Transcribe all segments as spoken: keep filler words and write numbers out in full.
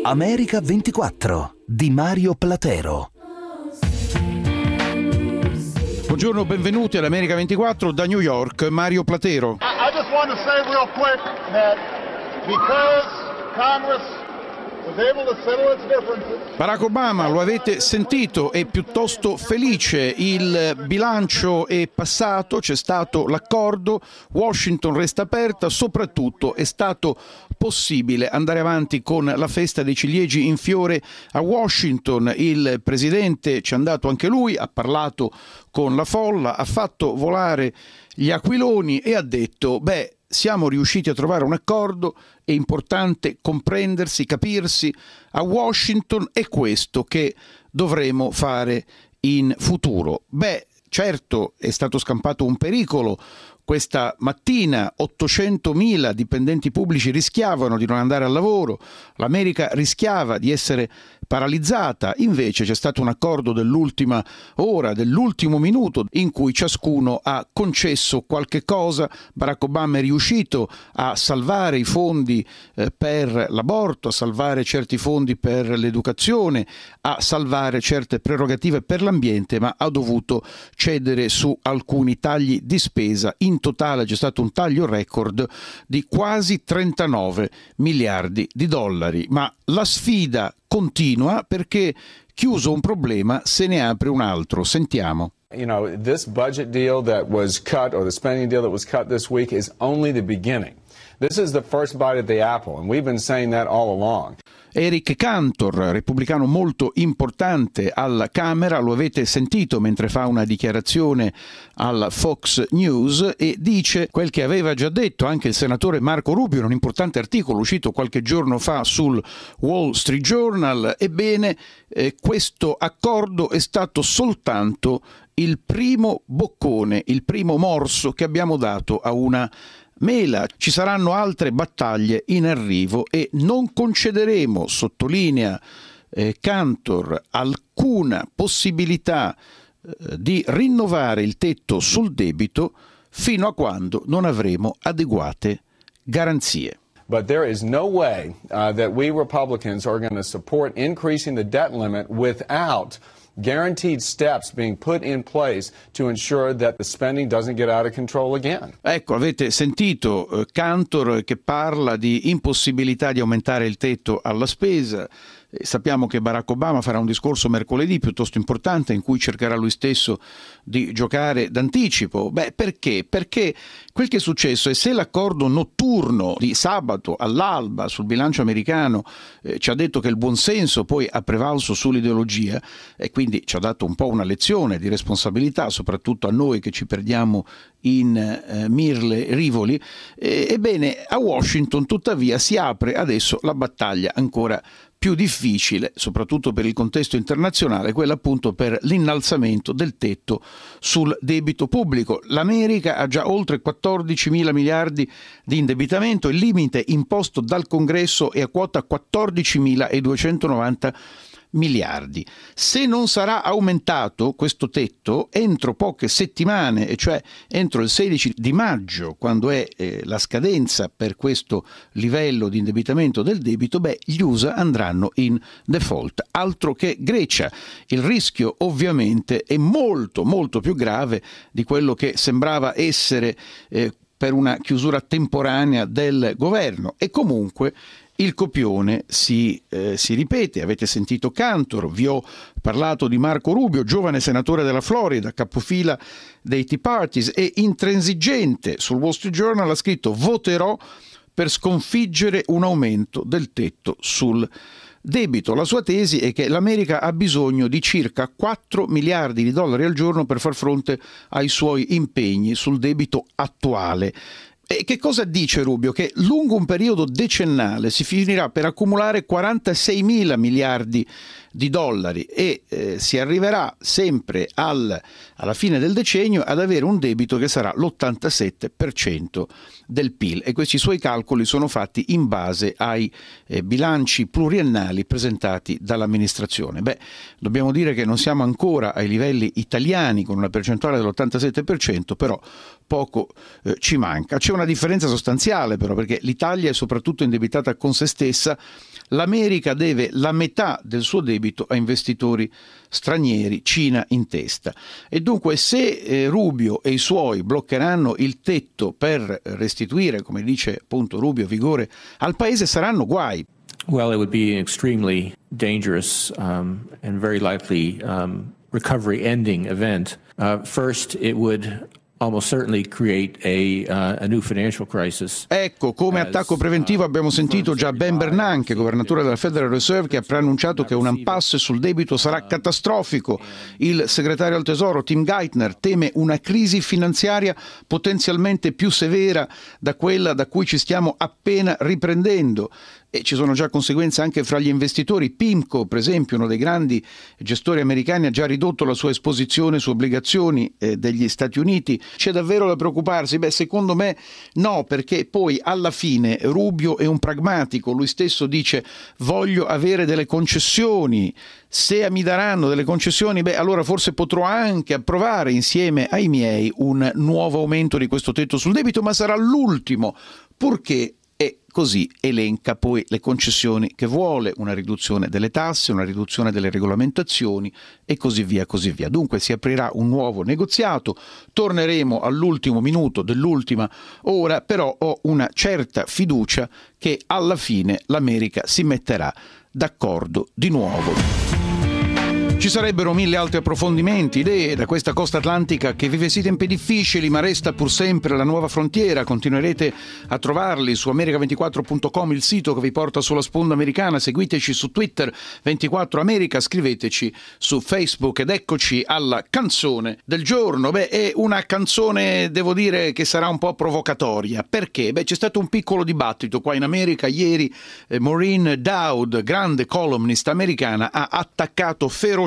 America ventiquattro di Mario Platero. Buongiorno, benvenuti all'America ventiquattro da New York, Mario Platero. I, I just want to say real quick that because Congress was able to settle its differences. Barack Obama, lo avete sentito, è piuttosto felice, il bilancio è passato, c'è stato l'accordo, Washington resta aperta, soprattutto è stato possibile andare avanti con la festa dei ciliegi in fiore a Washington. Il presidente ci è andato anche lui, ha parlato con la folla, ha fatto volare gli aquiloni e ha detto: beh, siamo riusciti a trovare un accordo, è importante comprendersi, capirsi, a Washington è questo che dovremo fare in futuro. Beh, certo è stato scampato un pericolo. Questa mattina ottocentomila dipendenti pubblici rischiavano di non andare al lavoro, l'America rischiava di essere paralizzata, invece c'è stato un accordo dell'ultima ora, dell'ultimo minuto, in cui ciascuno ha concesso qualche cosa. Barack Obama è riuscito a salvare i fondi eh, per l'aborto, a salvare certi fondi per l'educazione, a salvare certe prerogative per l'ambiente, ma ha dovuto cedere su alcuni tagli di spesa. In totale c'è stato un taglio record di quasi trentanove miliardi di dollari, ma la sfida continua perché chiuso un problema se ne apre un altro. Sentiamo. You know, this budget deal that was cut, or the spending deal that was cut this week, is only the beginning. This is the first bite at the apple, and we've been saying that all along. Eric Cantor, repubblicano molto importante alla Camera, lo avete sentito mentre fa una dichiarazione alla Fox News e dice quel che aveva già detto anche il senatore Marco Rubio in un importante articolo uscito qualche giorno fa sul Wall Street Journal. Ebbene, eh, questo accordo è stato soltanto il primo boccone, il primo morso che abbiamo dato a una mela. Ci saranno altre battaglie in arrivo e non concederemo, sottolinea eh, Cantor, alcuna possibilità eh, di rinnovare il tetto sul debito fino a quando non avremo adeguate garanzie. But there is no way uh, that we Republicans are going to support increasing the debt limit without guaranteed steps being put in place to ensure that the spending doesn't get out of control again. Ecco, avete sentito eh, Cantor che parla di impossibilità di aumentare il tetto alla spesa. Eh, sappiamo che Barack Obama farà un discorso mercoledì piuttosto importante in cui cercherà lui stesso di giocare d'anticipo. Beh, perché? Perché quel che è successo è se l'accordo notturno di sabato all'alba sul bilancio americano eh, ci ha detto che il buonsenso poi ha prevalso sull'ideologia e quindi ci ha dato un po' una lezione di responsabilità, soprattutto a noi che ci perdiamo in eh, mirle rivoli. Eh, ebbene, a Washington tuttavia si apre adesso la battaglia ancora più difficile, soprattutto per il contesto internazionale, quella appunto per l'innalzamento del tetto sul debito pubblico. L'America ha già oltre quattordicimila miliardi di indebitamento, il limite imposto dal Congresso è a quota quattordicimiladuecentonovanta miliardi. Se non sarà aumentato questo tetto entro poche settimane, e cioè entro il sedici di maggio, quando è eh, la scadenza per questo livello di indebitamento del debito, beh, gli U S A andranno in default. Altro che Grecia. Il rischio ovviamente è molto molto più grave di quello che sembrava essere eh, per una chiusura temporanea del governo, e comunque il copione si, eh, si ripete. Avete sentito Cantor, vi ho parlato di Marco Rubio, giovane senatore della Florida, capofila dei Tea Parties e intransigente. Sul Wall Street Journal ha scritto: voterò per sconfiggere un aumento del tetto sul debito. La sua tesi è che l'America ha bisogno di circa quattro miliardi di dollari al giorno per far fronte ai suoi impegni sul debito attuale. E che cosa dice Rubio? Che lungo un periodo decennale si finirà per accumulare quarantaseimila miliardi di dollari e eh, si arriverà sempre al, alla fine del decennio ad avere un debito che sarà l'ottantasette per cento del P I L, e questi suoi calcoli sono fatti in base ai eh, bilanci pluriennali presentati dall'amministrazione. Beh, dobbiamo dire che non siamo ancora ai livelli italiani con una percentuale dell'ottantasette per cento, però poco eh, ci manca. C'è una differenza sostanziale però, perché l'Italia è soprattutto indebitata con se stessa, l'America deve la metà del suo debito a investitori stranieri, Cina in testa. E dunque se eh, Rubio e i suoi bloccheranno il tetto per restituire, come dice appunto Rubio, vigore al paese, saranno guai. Well, it would be an extremely dangerous um, and very likely um, recovery-ending event. Uh, first, it would almost certainly create a, uh, a new financial crisis. Ecco, come attacco preventivo abbiamo sentito già Ben Bernanke, governatore della Federal Reserve, che ha preannunciato che un impasse sul debito sarà catastrofico. Il segretario al Tesoro Tim Geithner teme una crisi finanziaria potenzialmente più severa da quella da cui ci stiamo appena riprendendo. E ci sono già conseguenze anche fra gli investitori. PIMCO, per esempio, uno dei grandi gestori americani, ha già ridotto la sua esposizione su obbligazioni eh, degli Stati Uniti. C'è davvero da preoccuparsi? Beh, secondo me no, perché poi alla fine Rubio è un pragmatico. Lui stesso dice: voglio avere delle concessioni. Se mi daranno delle concessioni, beh, allora forse potrò anche approvare insieme ai miei un nuovo aumento di questo tetto sul debito, ma sarà l'ultimo, purché. E così elenca poi le concessioni che vuole, una riduzione delle tasse, una riduzione delle regolamentazioni e così via, così via. Dunque si aprirà un nuovo negoziato, torneremo all'ultimo minuto dell'ultima ora, però ho una certa fiducia che alla fine l'America si metterà d'accordo di nuovo. Ci sarebbero mille altri approfondimenti, idee da questa costa atlantica che vive sì tempi difficili, ma resta pur sempre la nuova frontiera. Continuerete a trovarli su america ventiquattro punto com, il sito che vi porta sulla sponda americana. Seguiteci su Twitter ventiquattro America, scriveteci su Facebook ed eccoci alla canzone del giorno. Beh, è una canzone, devo dire, che sarà un po' provocatoria. Perché? Beh, c'è stato un piccolo dibattito qua in America ieri. eh, Maureen Dowd, grande columnist americana, ha attaccato ferocemente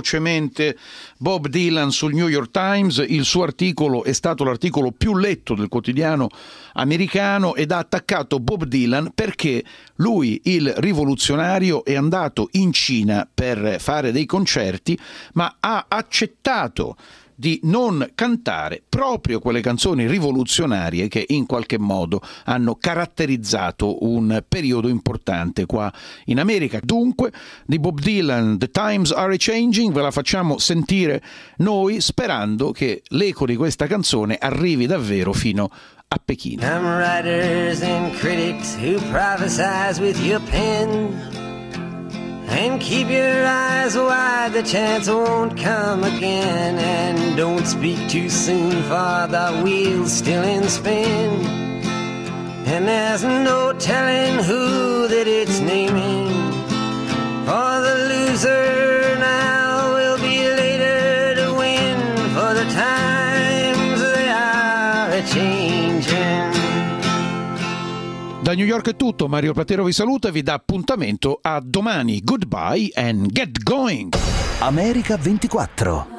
Bob Dylan sul New York Times. Il suo articolo è stato l'articolo più letto del quotidiano americano ed ha attaccato Bob Dylan perché lui, il rivoluzionario, è andato in Cina per fare dei concerti, ma ha accettato di non cantare proprio quelle canzoni rivoluzionarie che in qualche modo hanno caratterizzato un periodo importante qua in America. Dunque, di Bob Dylan, The Times Are A-Changing, ve la facciamo sentire noi, sperando che l'eco di questa canzone arrivi davvero fino a Pechino. Some writers and critics who prophesize with your pen. And keep your eyes wide, the chance won't come again. And don't speak too soon, for the wheel's still in spin. And there's no telling who that it's naming. For the loser now will be later to win. For the times they are a-changing. Da New York è tutto, Mario Platero vi saluta e vi dà appuntamento a domani. Goodbye and get going! America ventiquattro.